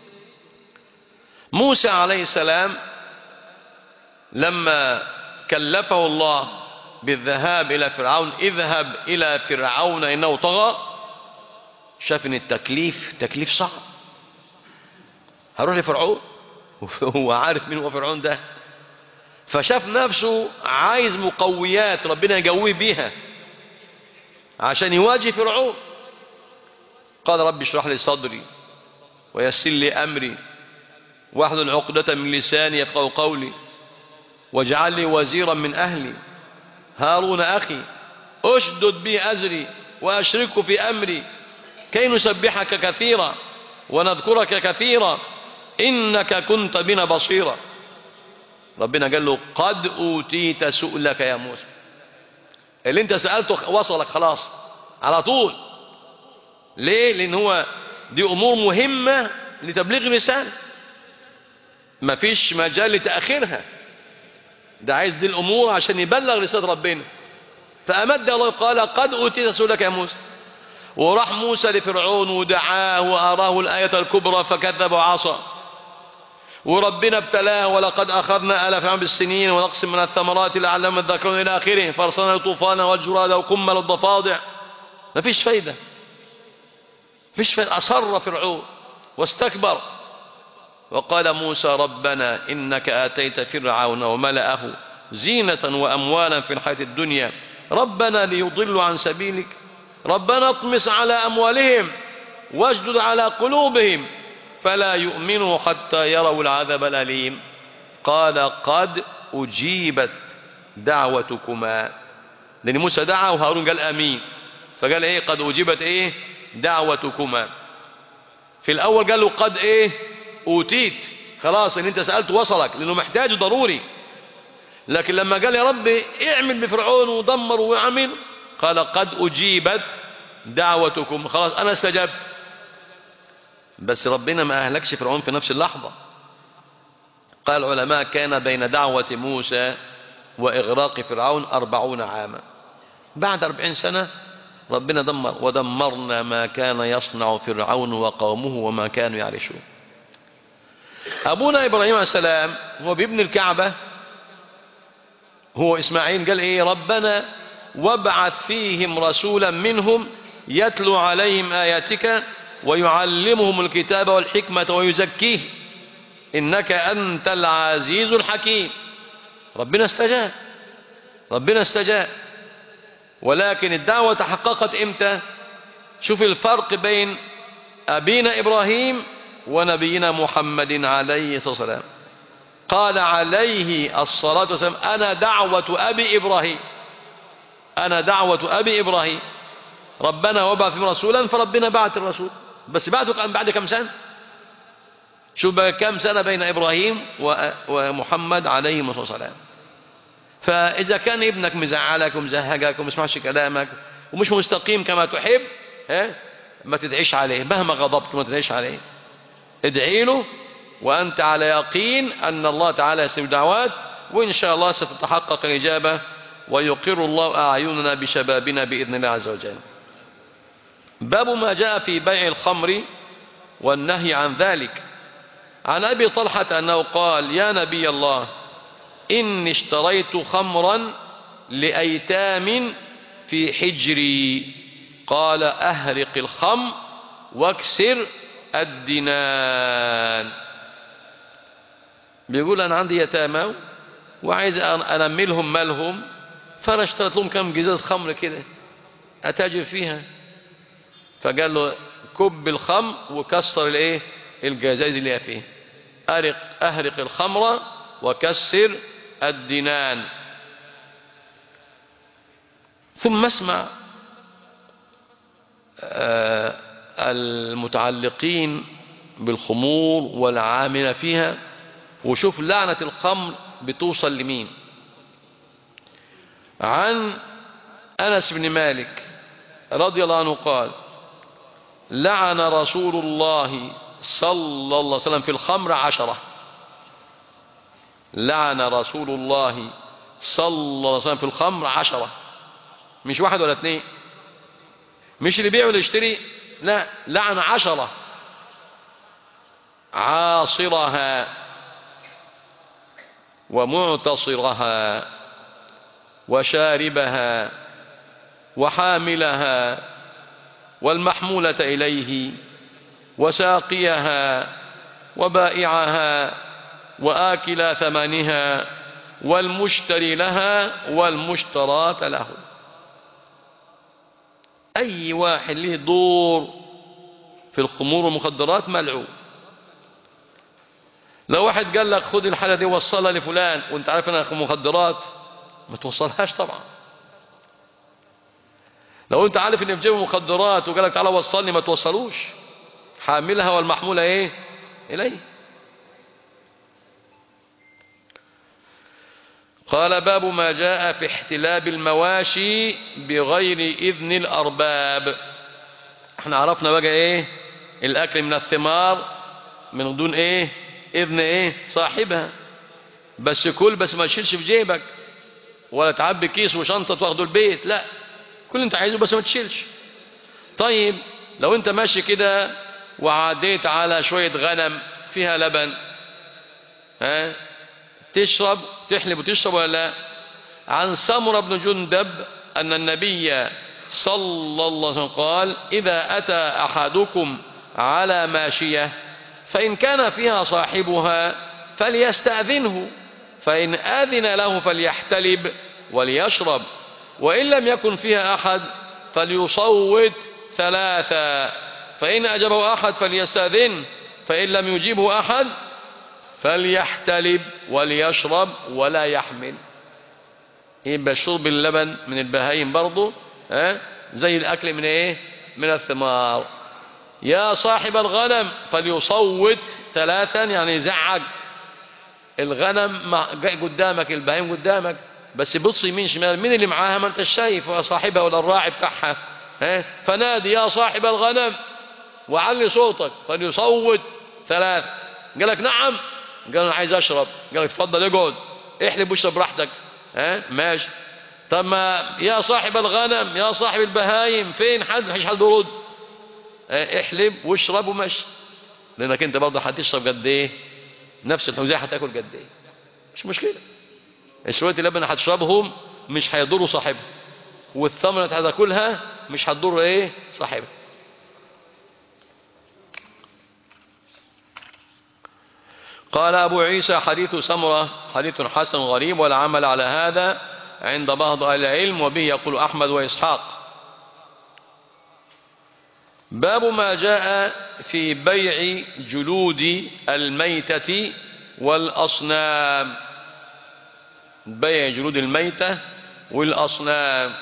موسى عليه السلام لما كلفه الله بالذهاب إلى فرعون، اذهب إلى فرعون إنه طغى، شاف إن التكليف تكليف صعب، هروح لفرعون وهو عارف مين هو فرعون ده، فشاف نفسه عايز مقويات ربنا يقويه بيها عشان يواجه فرعون. قال رب اشرح لي صدري ويسر لي أمري واحلل عقدة من لساني يفقهوا قولي واجعل لي وزيرا من أهلي هارون أخي أشدد به أزري وأشركه في أمري كي نسبحك كثيرا ونذكرك كثيرا إنك كنت بنا بصيرا. ربنا قال له قد أوتيت سؤلك يا موسى، اللي انت سألته وصلك خلاص على طول. ليه؟ لأن هو دي أمور مهمة لتبليغ الرسالة، مفيش مجال لتأخيرها، ده عايز دي الأمور عشان يبلغ رسالة ربنا. فأمد الله قال قد أوتيت سؤلك يا موسى، وراح موسى لفرعون ودعاه وأراه الآية الكبرى فكذب وعصى، وربنا ابتلاه ولقد أخذنا آل فرعون بالسنين ونقص من الثمرات لعلهم يذكرون إلى آخره، فأرسلنا الطوفان والجراد والقمل والضفادع. مفيش فايدة، مفيش فايدة. أصر فرعون واستكبر، وقال موسى ربنا إنك آتيت فرعون وملأه زينة وأموالا في الحياة الدنيا ربنا ليضلوا عن سبيلك ربنا اطمس على أموالهم واشدد على قلوبهم فلا يؤمنوا حتى يروا العذاب الأليم. قال قد أجيبت دعوتكما، لأن موسى دعا وهارون قال آمين، فقال إيه قد أجيبت إيه دعوتكما. في الأول قال له قد إيه أوتيت، خلاص إن أنت سألت وصلك لأنه محتاج ضروري. لكن لما قال يا رب اعمل بفرعون ودمر وعمل، قال قد أجيبت دعوتكم، خلاص أنا استجبت. بس ربنا ما أهلكش فرعون في نفس اللحظة. قال العلماء كان بين دعوة موسى وإغراق فرعون أربعون عاما، بعد أربعين سنة ربنا دمر ودمرنا ما كان يصنع فرعون وقومه وما كانوا يعرشون. أبونا إبراهيم عليه السلام هو بيبني الكعبة، هو إسماعيل قال إيه ربنا وابعث فيهم رسولا منهم يتلو عليهم آياتك ويعلمهم الكتاب والحكمة ويزكيه إنك أنت العزيز الحكيم. ربنا استجاب، ربنا استجاب. ولكن الدعوة تحققت إمتى؟ شوف الفرق بين أبينا إبراهيم ونبينا محمد عليه الصلاة والسلام. قال عليه الصلاة والسلام أنا دعوة أبي إبراهيم، أنا دعوة أبي إبراهيم. ربنا وبعث فيهم رسولا، فربنا بعث الرسول، بس بعثه بعد كم سنة؟ شوف بقى كم سنة بين إبراهيم ومحمد عليه الصلاة والسلام. فإذا كان ابنك مزعلك ومزهقك ومسمعش كلامك ومش مستقيم كما تحب، ها ما تدعيش عليه، مهما غضبت ما تدعيش عليه، ادعي له وأنت على يقين أن الله تعالى يستجيب دعوات، وإن شاء الله ستتحقق الإجابة ويقر الله أعيننا بشبابنا بإذن الله عز وجل. باب ما جاء في بيع الخمر والنهي عن ذلك. عن أبي طلحة أنه قال يا نبي الله إني اشتريت خمرا لأيتام في حجري، قال أهرق الخمر واكسر الدنان. بيقول أنا عندي يتامى وعايز أنملهم مالهم، فأنا اشتريت لهم كم جزازة خمر كده أتاجر فيها. فقال له كب الخمر وكسر الايه الجزائز اللي فيه. أرق أهرق الخمر وكسر الدنان. ثم اسمع المتعلقين بالخمور والعامل فيها، وشوف لعنة الخمر بتوصل لمين. عن أنس بن مالك رضي الله عنه قال: لعن رسول الله صلى الله عليه وسلم في الخمر عشرة. لعن رسول الله صلى الله عليه وسلم في الخمر عشرة، مش واحد ولا اثنين، مش اللي بيع ولا يشتري، لا، لعن عشرة. عاصرها ومعتصرها وشاربها وحاملها والمحمولة إليه وساقيها وبائعها وآكل ثمنها والمشتري لها والمشترات له. أي واحد له دور في الخمور والمخدرات ملعون. لو واحد قال لك خد الحالة دي وصلها لفلان وانت عارف انها مخدرات، ما توصلهاش طبعا. لو انت عارف ان في جيبه مخدرات وقال لك تعالى وصلني، ما توصلوش. حاملها والمحمولة ايه اليه. قال: باب ما جاء في احتلاب المواشي بغير إذن الأرباب. احنا عرفنا بقى ايه الأكل من الثمار من دون ايه إذن ايه صاحبها. بس كل بس ما تشيلش في جيبك، ولا تعبي كيس وشنطة تاخده البيت، لا، كل انت عايزه بس ما تشيلش. طيب لو انت ماشي كده وعديت على شوية غنم فيها لبن، ها، تشرب تحلب وتشرب ولا لا؟ عن سمرة بن جندب أن النبي صلى الله عليه وسلم قال: إذا أتى أحدكم على ماشية فإن كان فيها صاحبها فليستأذنه، فإن أذن له فليحتلب وليشرب، وإن لم يكن فيها أحد فليصوت ثلاثا، فإن أجابه أحد فليستأذن، فإن لم يجيبه أحد فليحتلب وليشرب ولا يحمل. يبقى شرب اللبن من البهايم برضه ها زي الأكل من ايه من الثمار. يا صاحب الغنم فليصوت ثلاثا، يعني يزعج الغنم قدامك، البهايم قدامك، بس بص يمين شمال، مين اللي معاها؟ ما انت شايف صاحبها ولا الراعي بتاعها، ها، فنادي يا صاحب الغنم وعلي صوتك فليصوت ثلاث. قال لك نعم، قال انا عايز اشرب، قال لك اتفضل اقعد احلب واشرب براحتك، ها ماشي. طب ما يا صاحب الغنم يا صاحب البهايم فين حد؟ مفيش حد يرد. احلب واشرب ومشي، لانك انت برضه هتشرب قد ايه؟ نفس الحوزيه هتاكل قد ايه؟ مش مشكله. شويه اللبن هتشربهم مش هيضروا صاحبها، والثمره اللي هتاكلها مش هتضر ايه صاحبها. قال أبو عيسى: حديث سمرة حديث حسن غريب، والعمل على هذا عند بعض أهل العلم، وبه يقول أحمد وإسحاق. باب ما جاء في بيع جلود الميتة والأصنام. بيع جلود الميتة والأصنام.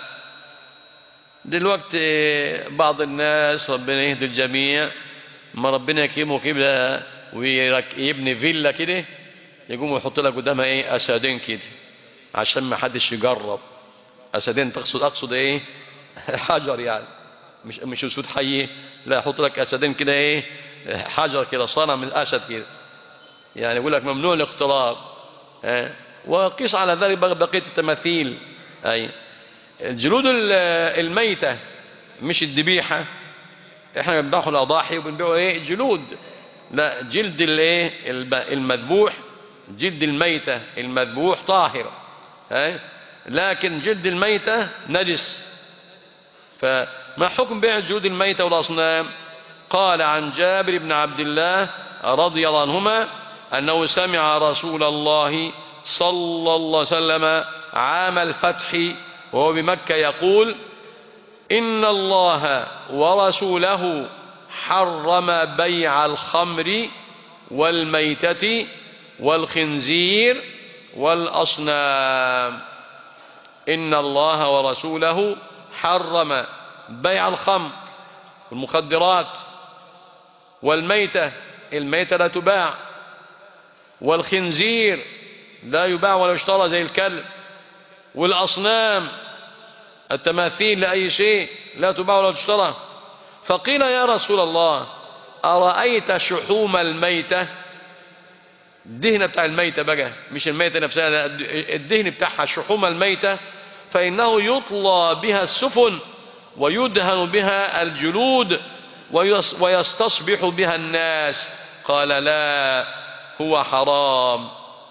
دلوقتي بعض الناس ربنا يهدي الجميع، ما ربنا يكرمه كده ويبني فيلا كده، يقوم يحط لك قدامها ايه اسدين كده عشان ما حدش يجرب. اسدين تقصد اقصد ايه حجر، يعني مش مش اسود حيه، لا، يحط لك اسدين كده ايه حجر كده صنم من الاسد كده، يعني يقول لك ممنوع الاقتراب. ها، وقيس على ذلك بقيه التماثيل. اي الجلود الميته مش الذبيحه، احنا بنبيعوا الاضاحي وبنبيعوا ايه جلود، لا، جلد الايه المذبوح، جلد الميتة المذبوح طاهر، ها، لكن جلد الميتة نجس. فما حكم بيع جلود الميتة والأصنام؟ قال عن جابر بن عبد الله رضي الله عنهما أنه سمع رسول الله صلى الله عليه وسلم عام الفتح وهو بمكة يقول: إن الله ورسوله حرم بيع الخمر والميتة والخنزير والأصنام. إن الله ورسوله حرم بيع الخمر والمخدرات والميتة، الميتة لا تباع، والخنزير لا يباع ولا يشترى زي الكلب، والأصنام التماثيل لأي شيء لا تباع ولا تشترى. فقيل يا رسول الله أرأيت شحوم الميتة، الدهن بتاع الميتة بقى مش الميتة نفسها، الدهن بتاعها شحوم الميتة، فإنه يطلى بها السفن ويدهن بها الجلود ويستصبح بها الناس. قال لا، هو حرام،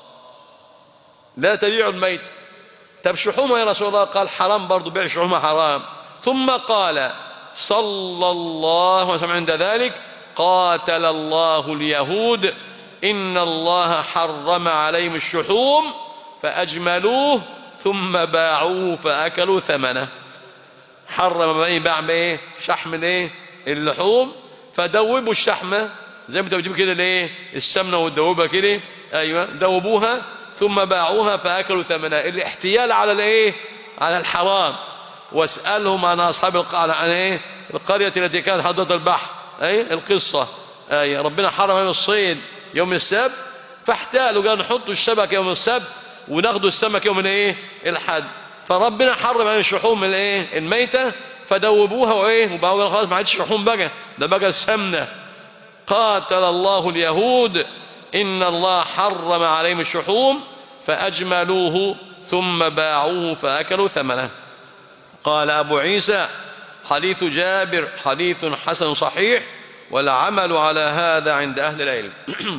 لا تبيع الميت. طب شحومها يا رسول الله؟ قال حرام برضو، بيع شحومها حرام. ثم قال صلى الله عليه وسلم عند ذلك قاتل الله اليهود إن الله حرم عليهم الشحوم فأجملوه ثم باعوه فأكلوا ثمنه. حرم بقى باع بايه؟ شحم الايه؟ اللحوم، فدوبوا الشحمة زي ما انت بتجيب كده الايه؟ السمنة والدوبة كده، ايوه دوبوها ثم باعوها فأكلوا ثمنها. الاحتيال على الايه؟ على الحرام. واسألهم عن أصحاب القرية، عن ايه؟ القرية التي كانت حدث البحر، اي القصة، اي ربنا حرم عليهم الصيد يوم السبت فاحتالوا، قالوا نحطوا الشبكة يوم السبت وناخدوا السمك يوم الايه؟ الحد. فربنا حرم عليهم الشحوم الايه؟ الميتة، فدوبوها وايه؟ وبقوا خلاص ما عادش شحوم بقى، ده بقى السمنة. قاتل الله اليهود إن الله حرم عليهم الشحوم فأجملوه ثم باعوه فأكلوا ثمنه. قال أبو عيسى حديث جابر حديث حسن صحيح، والعمل على هذا عند أهل العلم.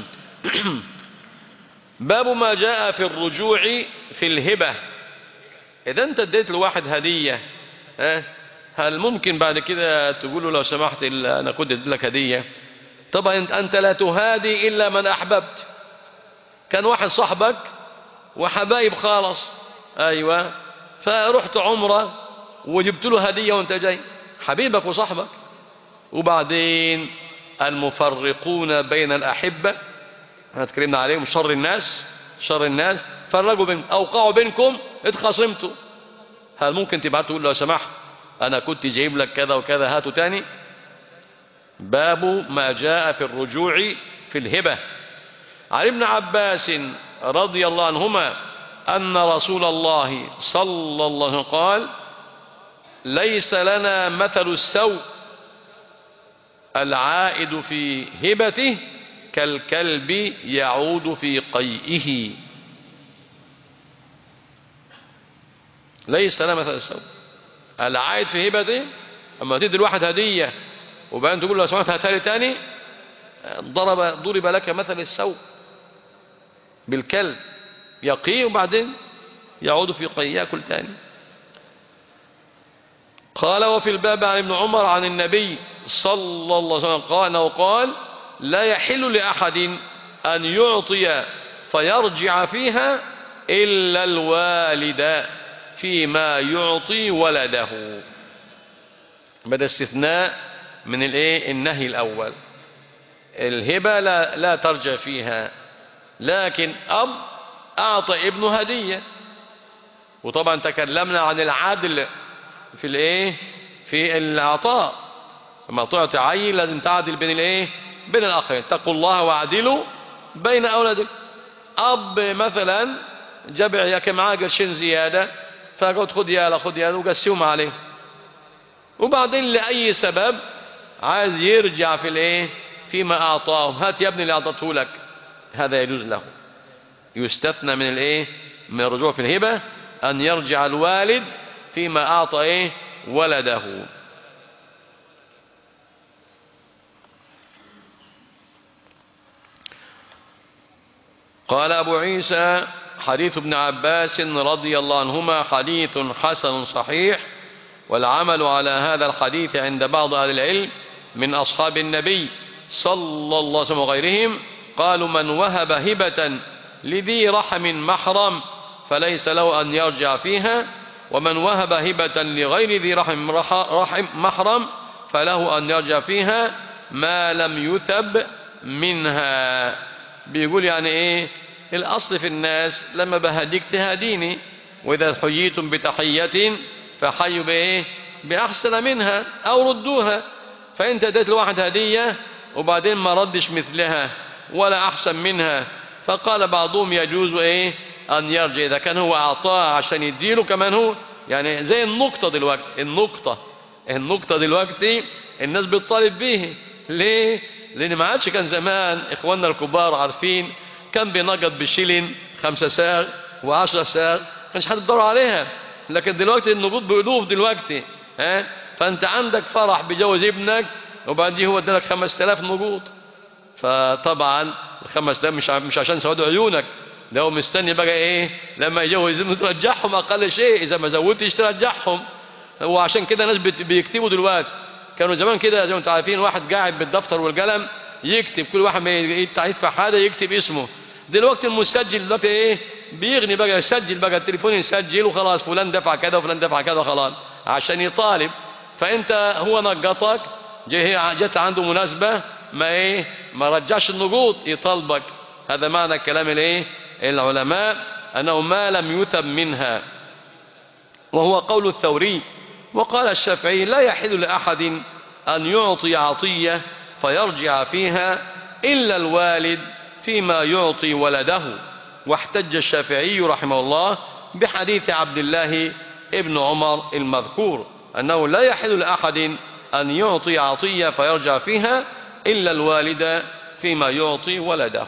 باب ما جاء في الرجوع في الهبة. إذا أنت اديت لواحد هدية، هل ممكن بعد كده تقول له لو سمحت أنا كنت اديت لك هدية؟ طبعا أنت لا تهادي إلا من أحببت. كان واحد صاحبك وحبايب خالص، أيوة، فرحت عمرة وجبت له هدية وانت جاي، حبيبك وصاحبك. وبعدين المفرقون بين الأحبة احنا اتكلمنا عليهم، شر الناس، شر الناس فرقوا بين أوقعوا بينكم اتخاصمتوا. هل ممكن تبعت تقول لو سمحت أنا كنت جايب لك كذا وكذا هاتوا تاني؟ باب ما جاء في الرجوع في الهبة. عن ابن عباس رضي الله عنهما أن رسول الله صلى الله عليه وسلم قال ليس لنا مثل السوء العائد في هبته كالكلب يعود في قيئه. ليس لنا مثل السوء العائد في هبته، أما تدي الواحد هدية وبعدين تقول له سمعت هاتها لي تاني، ضرب ضرب لك مثل السوء بالكلب يقي وبعدين يعود في قيئه يأكل تاني. قال وفي الباب عن ابن عمر عن النبي صلى الله عليه وسلم قال أنه قال لا يحل لأحد أن يعطي فيرجع فيها إلا الوالد فيما يعطي ولده. بدأ استثناء من الايه؟ النهي الأول. الهبة لا, لا ترجع فيها، لكن أب أعطى ابنه هدية، وطبعا تكلمنا عن العدل في الايه؟ في العطاء. لما تعطي عيل لازم تعدل بين الايه؟ بين الآخرين. اتقوا الله واعدلوا بين أولادك. أب مثلا جبع ياك معاه قرشين زيادة، فقلت خد يالا خد يالا وقسيهم عليه، وبعدين لأي سبب عايز يرجع في الايه؟ فيما أعطاه، هات يا ابني اللي أعطته لك، هذا يجوز له. يستثنى من الايه؟ من الرجوع في الهبة أن يرجع الوالد فيما أعطى ايه؟ ولده. قال أبو عيسى حديث ابن عباس رضي الله عنهما حديث حسن صحيح، والعمل على هذا الحديث عند بعض أهل العلم من أصحاب النبي صلى الله عليه وسلم وغيرهم. قالوا من وهب هبة لذي رحم محرم فليس له أن يرجع فيها، ومن وهب هبة لغير ذي رحم, رحم محرم فله أن يرجع فيها ما لم يثب منها. بيقول يعني ايه؟ الاصل في الناس لما بهديك تهديني، واذا حييتم بتحية فحيوا بايه؟ باحسن منها او ردوها. فانت اديت لواحد هدية وبعدين ما ردش مثلها ولا احسن منها، فقال بعضهم يجوز ايه؟ ان يرجع. اذا كان هو اعطاه عشان يديله كمان هو، يعني زي النقطة دلوقتي، النقطة النقطة دلوقتي الناس بتطالب به. ليه؟ لان ما عادش كان زمان اخواننا الكبار عارفين كان بينقط بشيلين خمسة ساغ وعشرة ساغ، كانش حد يدور عليها. لكن دلوقتي النقود بألوف دلوقتي. ها؟ فانت عندك فرح بجوز ابنك وبعديه هو ادالك خمسة آلاف نقود، فطبعا الخمس آلاف مش مش عشان سودوا عيونك، ده هو مستني بقى ايه؟ لما يجوز ابنه ترجعهم اقل شيء، اذا ما زودتش ترجعهم. وعشان كده ناس بيكتبوا دلوقتي. كانوا زمان كده زي ما انتم عارفين واحد قاعد بالدفتر والقلم يكتب، كل واحد ما يدفع حاجه يكتب اسمه. دلوقتي المسجل دلوقتي ايه؟ بيغني بقى، يسجل بقى التليفون يسجل وخلاص، فلان دفع كذا وفلان دفع كذا خلاص عشان يطالب. فانت هو نقطك، جت عنده مناسبه ما ايه؟ ما رجعش النقود يطالبك. هذا معنى كلام الايه؟ العلماء انه ما لم يثب منها، وهو قول الثوري. وقال الشافعي لا يحل لأحد أن يعطي عطية فيرجع فيها إلا الوالد فيما يعطي ولده. واحتج الشافعي رحمه الله بحديث عبد الله ابن عمر المذكور أنه لا يحل لأحد أن يعطي عطية فيرجع فيها إلا الوالد فيما يعطي ولده.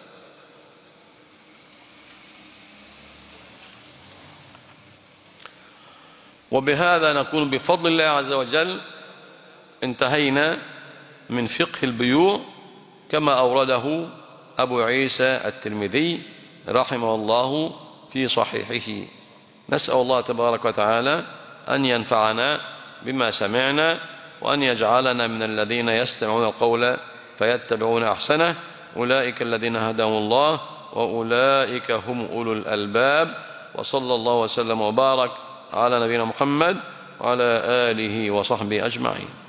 وبهذا نكون بفضل الله عز وجل انتهينا من فقه البيوع كما أورده أبو عيسى الترمذي رحمه الله في صحيحه. نسأل الله تبارك وتعالى أن ينفعنا بما سمعنا، وأن يجعلنا من الذين يستمعون القول فيتبعون أحسنه. أولئك الذين هداهم الله وأولئك هم أولو الألباب. وصلى الله وسلم وبارك على نبينا محمد وعلى آله وصحبه أجمعين.